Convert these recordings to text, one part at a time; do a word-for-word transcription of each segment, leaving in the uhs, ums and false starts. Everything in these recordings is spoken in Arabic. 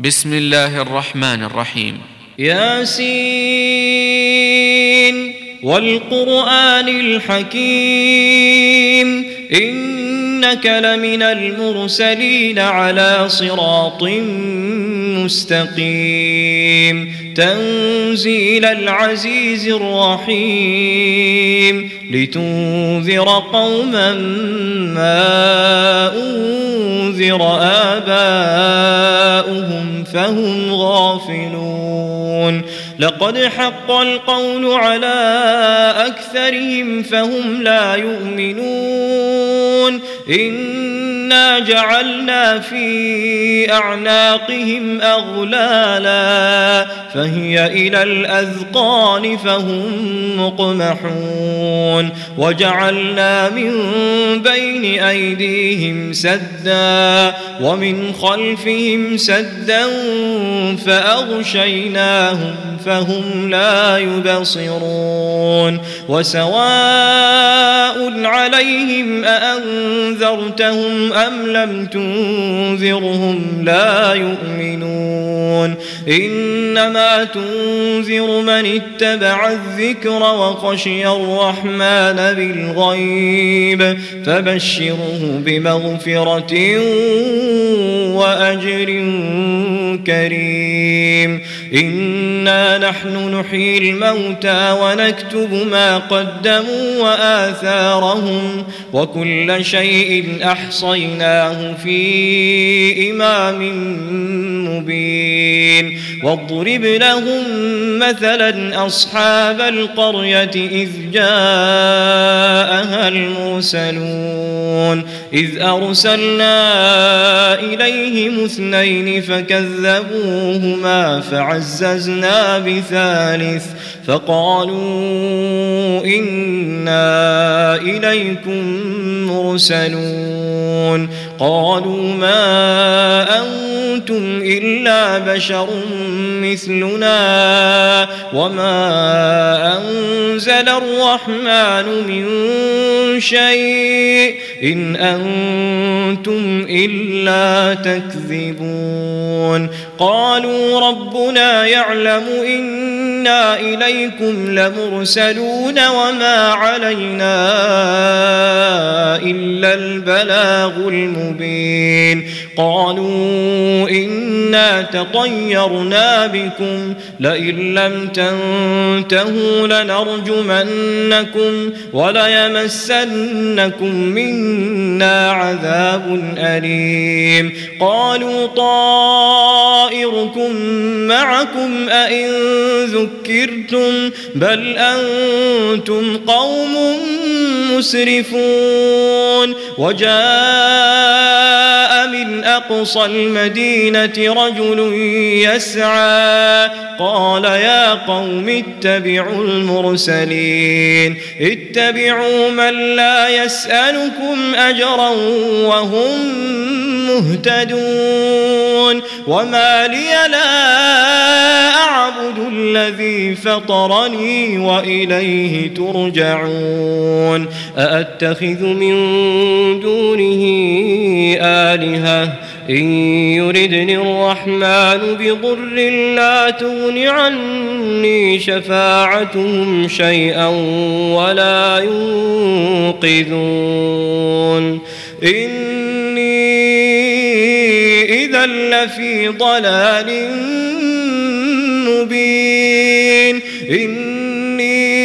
بسم الله الرحمن الرحيم. ياسين والقرآن الحكيم إنك لمن المرسلين على صراط مستقيم تنزيل العزيز الرحيم لتنذر قوما ما أنذر آباؤهم فهم غافلون لقد حق القول على أكثرهم فهم لا يؤمنون إنا جعلنا في أعناقهم أغلالا فهي إلى الأذقان فهم مقمحون وجعلنا من بين أيديهم سدا ومن خلفهم سدا فأغشيناهم فهم لا يبصرون وسواء عليهم أأنذرتهم أم لم تنذرهم لا يؤمنون إنما تنذر من اتبع الذكر وخشي الرحمن بالغيب فبشره بمغفرة وأجر كريم إنا نحن نحيي الموتى ونكتب ما قدموا وآثارهم وكل شيء أحصيناه في إمام مبين واضرب لهم مثلا أصحاب القرية إذ جاءها المرسلون إذ أرسلنا إليهم اثنين فكذبوهما فعززنا بثالث فقالوا إنا إليكم مرسلون قالوا ما أنتم إلا بشر مثلنا وما أنزل الرحمن من شيء إن أنتم إلا تكذبون قالوا ربنا يعلم إنا إليكم لمرسلون وما علينا إلا البلاغ المبين قالوا إنا تطيرنا بكم لئن لم تنتهوا لنرجمنكم وليمسنكم منا عذاب أليم قالوا طائركم معكم أئن ذكرتم بل أنتم قوم مسرفون وجاء من أقصى المدينة رجل يسعى قال يا قوم اتبعوا المرسلين اتبعوا من لا يسألكم أجرا وهم مهتدون وما لي لا أعبد الذي فطرني وإليه ترجعون أأتخذ من دونه آلهة إن يردني الرحمن بضر لا تغن عني شفاعتهم شيئا ولا ينقذون إني إذا لفي ضلال مبين إني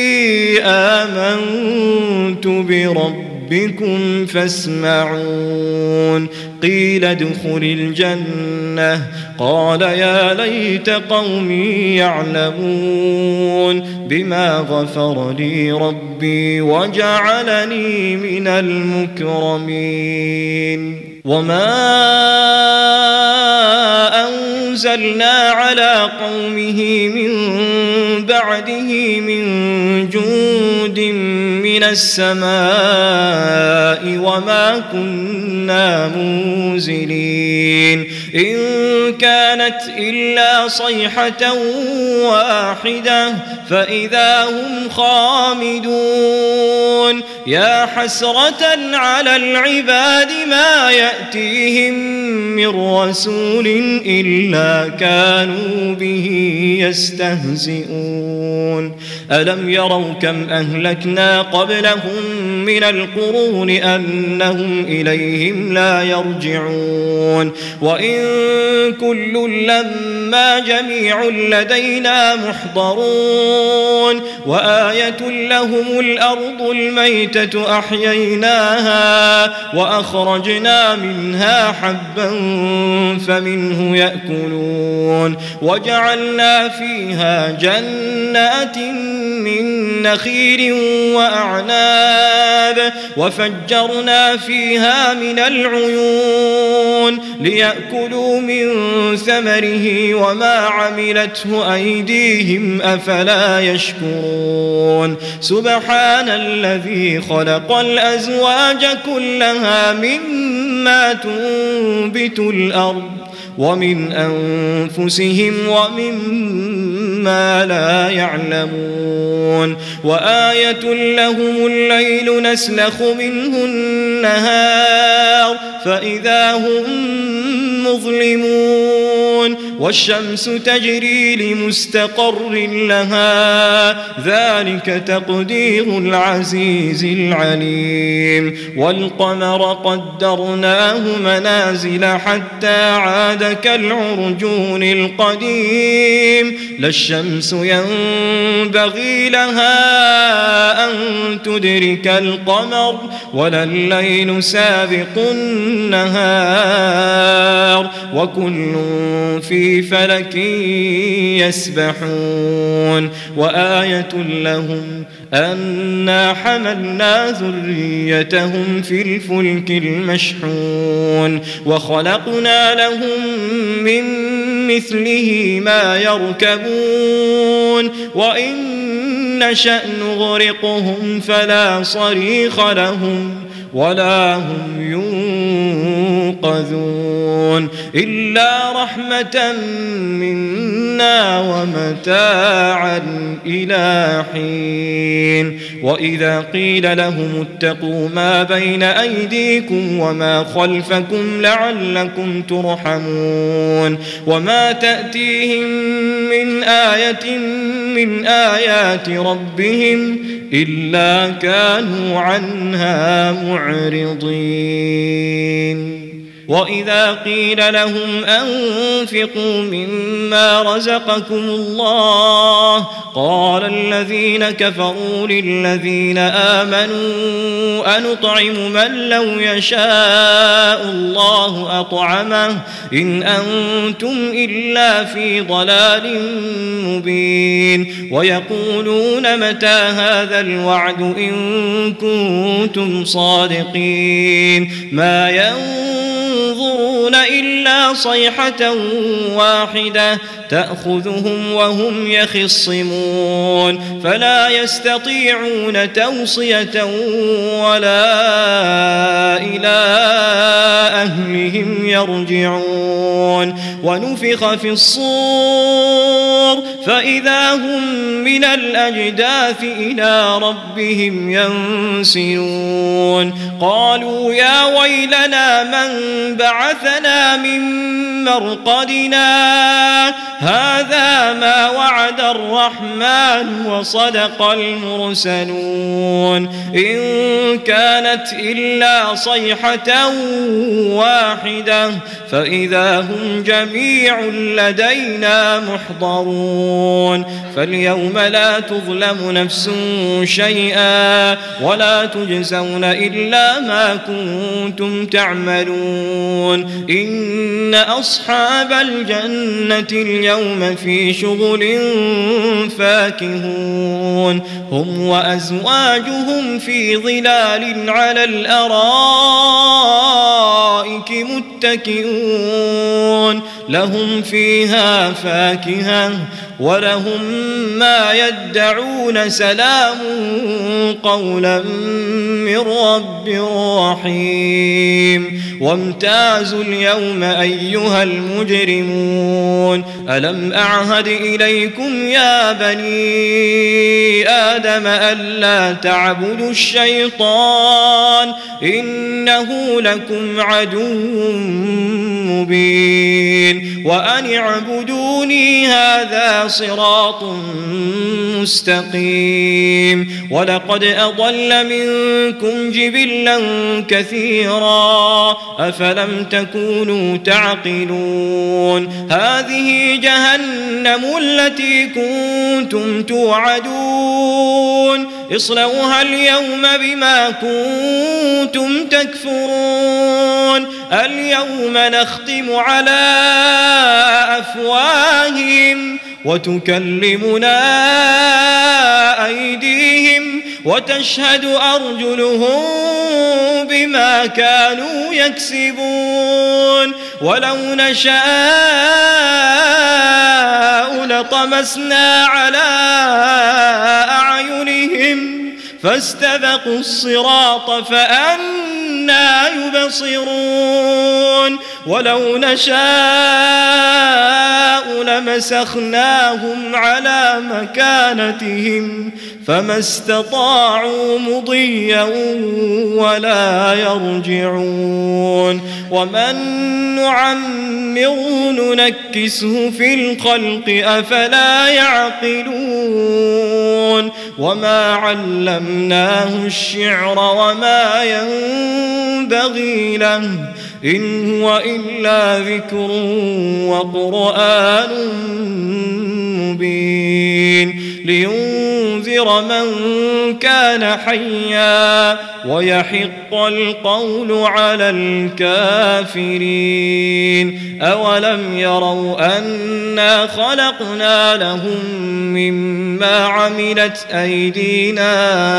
آمنت بربي بكم فاسمعون قيل ادخل الجنة قال يا ليت قومي يعلمون بما غفر لي ربي وجعلني من المكرمين وما أنزلنا على قومه من بعده من جند من السماء وما كنا منزلين إن كانت إلا صيحة واحدة فإذا هم خامدون يا حسرة على العباد ما يأتيهم من رسول إلا كانوا به يستهزئون ألم يروا كم أهلكنا قبلهم من القرون أنهم إليهم لا يرجعون وإن كل لما جميع لدينا محضرون وآية لهم الأرض الميتة أحييناها وأخرجنا منها حبا فمنه يأكلون وجعلنا فيها جنات من نخيل وأعناب وفجرنا فيها من العيون ليأكلوا من ثمره وما عملته أيديهم أفلا يشكرون سبحان الذي خلق الأزواج كلها مما تنبت الأرض ومن أنفسهم ومما لا يعلمون وآية لهم الليل نسلخ منه النهار فإذا هم مظلمون والشمس تجري لمستقر لها ذلك تقدير العزيز العليم والقمر قدرناه منازل حتى عاد كالعرجون القديم لا الشمس ينبغي لها أن تدرك القمر ولا الليل سابق النهار وكل في فلك يسبحون وآية لهم أنا حملنا ذريتهم في الفلك المشحون وخلقنا لهم من مثله ما يركبون وإن نشأ نغرقهم فلا صريخ لهم ولا هم ينقذون إلا رحمة منا ومتاعا إلى حين وإذا قيل لهم اتقوا ما بين أيديكم وما خلفكم لعلكم ترحمون وما تأتيهم من آية من آيات ربهم إلا كانوا عنها معرضين وإذا قيل لهم أنفقوا مما رزقكم الله قال الذين كفروا للذين آمنوا أنطعم من لو يشاء الله أطعمه إن أنتم إلا في ضلال مبين ويقولون متى هذا الوعد إن كنتم صادقين ما ينظرون إلا صيحة واحدة تأخذهم وهم يخصمون فلا يستطيعون توصية ولا إلى أهلهم يرجعون ونفخ في الصور فإذا هم من الأجداث إلى ربهم ينسلون قالوا يا ويلنا من بعثنا من مرقدنا هذا ما وعد الرحمن وصدق المرسلون إن كانت إلا صيحة واحدة فإذا هم جميع لدينا محضرون فاليوم لا تظلم نفس شيئا ولا تجزون إلا ما كنتم تعملون إن أصحاب الجنة اليوم في شغل فاكهون هم وأزواجهم في ظلال على الأرائك متكئون لهم فيها فاكهة ولهم ما يدعون سلام قولا من رب رحيم وامتازوا اليوم أيها المجرمون ألم أعهد إليكم يا بني آدم ألا تعبدوا الشيطان إنه لكم عدو مبين وأن اعبدوني هذا صراط مستقيم ولقد أضل منكم جبلا كثيرا أفلم تكونوا تعقلون هذه جهنم التي كنتم توعدون اصلوها اليوم بما كنتم تكفرون اليوم نختم على أفواههم وتكلمنا أيديهم وتشهد أرجلهم بما كانوا يكسبون ولو نشاء لطمسنا على أعينهم فاستبقوا الصراط فأنى يبصرون ولو نشاء لمسخناهم على مكانتهم فما استطاعوا مضيا ولا يرجعون ومن نعمره ننكسه في الخلق أفلا يعقلون وما علمناه الشعر وما ينبغي له إن هو إلا ذكر وقرآن مبين لينذر من كان حيا ويحق القول على الكافرين أولم يروا أنا خلقنا لهم مما عملت أيدينا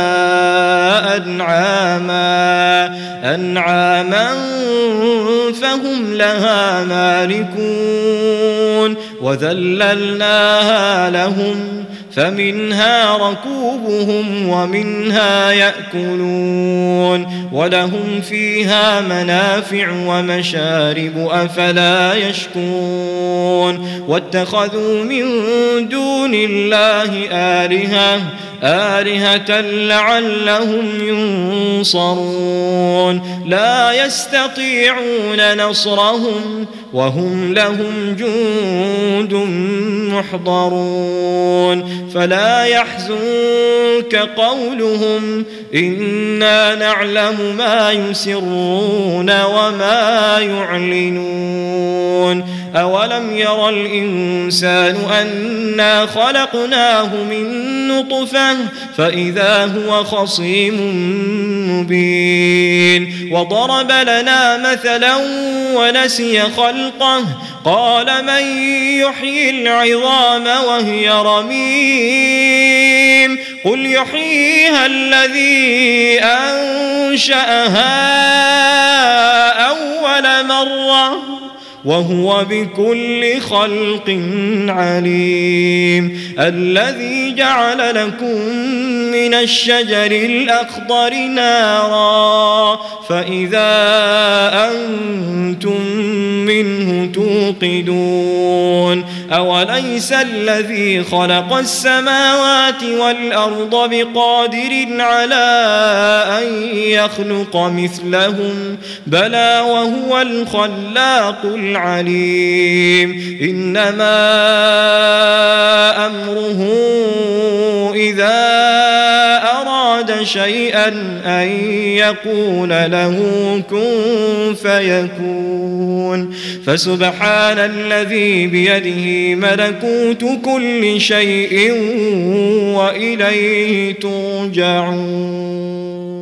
أنعاما أنعاما فهم لها مالكون وذللناها لهم فمنها ركوبهم ومنها يأكلون ولهم فيها منافع ومشارب أفلا يشكرون واتخذوا من دون الله آلهة آلهة لعلهم ينصرون لا يستطيعون نصرهم وهم لهم جند محضرون فلا يحزنك قولهم إنا نعلم ما يسرون وما يعلنون أولم يرى الإنسان أنا خلقناه من نطفة فإذا هو خصيم مبين وضرب لنا مثلا ونسي خلقه قال من يحيي العظام وهي رميم قل يحييها الذي أنشأها أول مرة وهو بكل خلق عليم الذي جعل لكم من الشجر الأخضر نارا فإذا أنتم منه توقدون أوليس الذي خلق السماوات والأرض بقادر على أن يخلق مثلهم بلى وهو الخلاق العليم إنما أمره إذا أراد شيئا أن يقول له كن فيكون فسبحان الذي بيده ملكوت كل شيء وإليه ترجعون.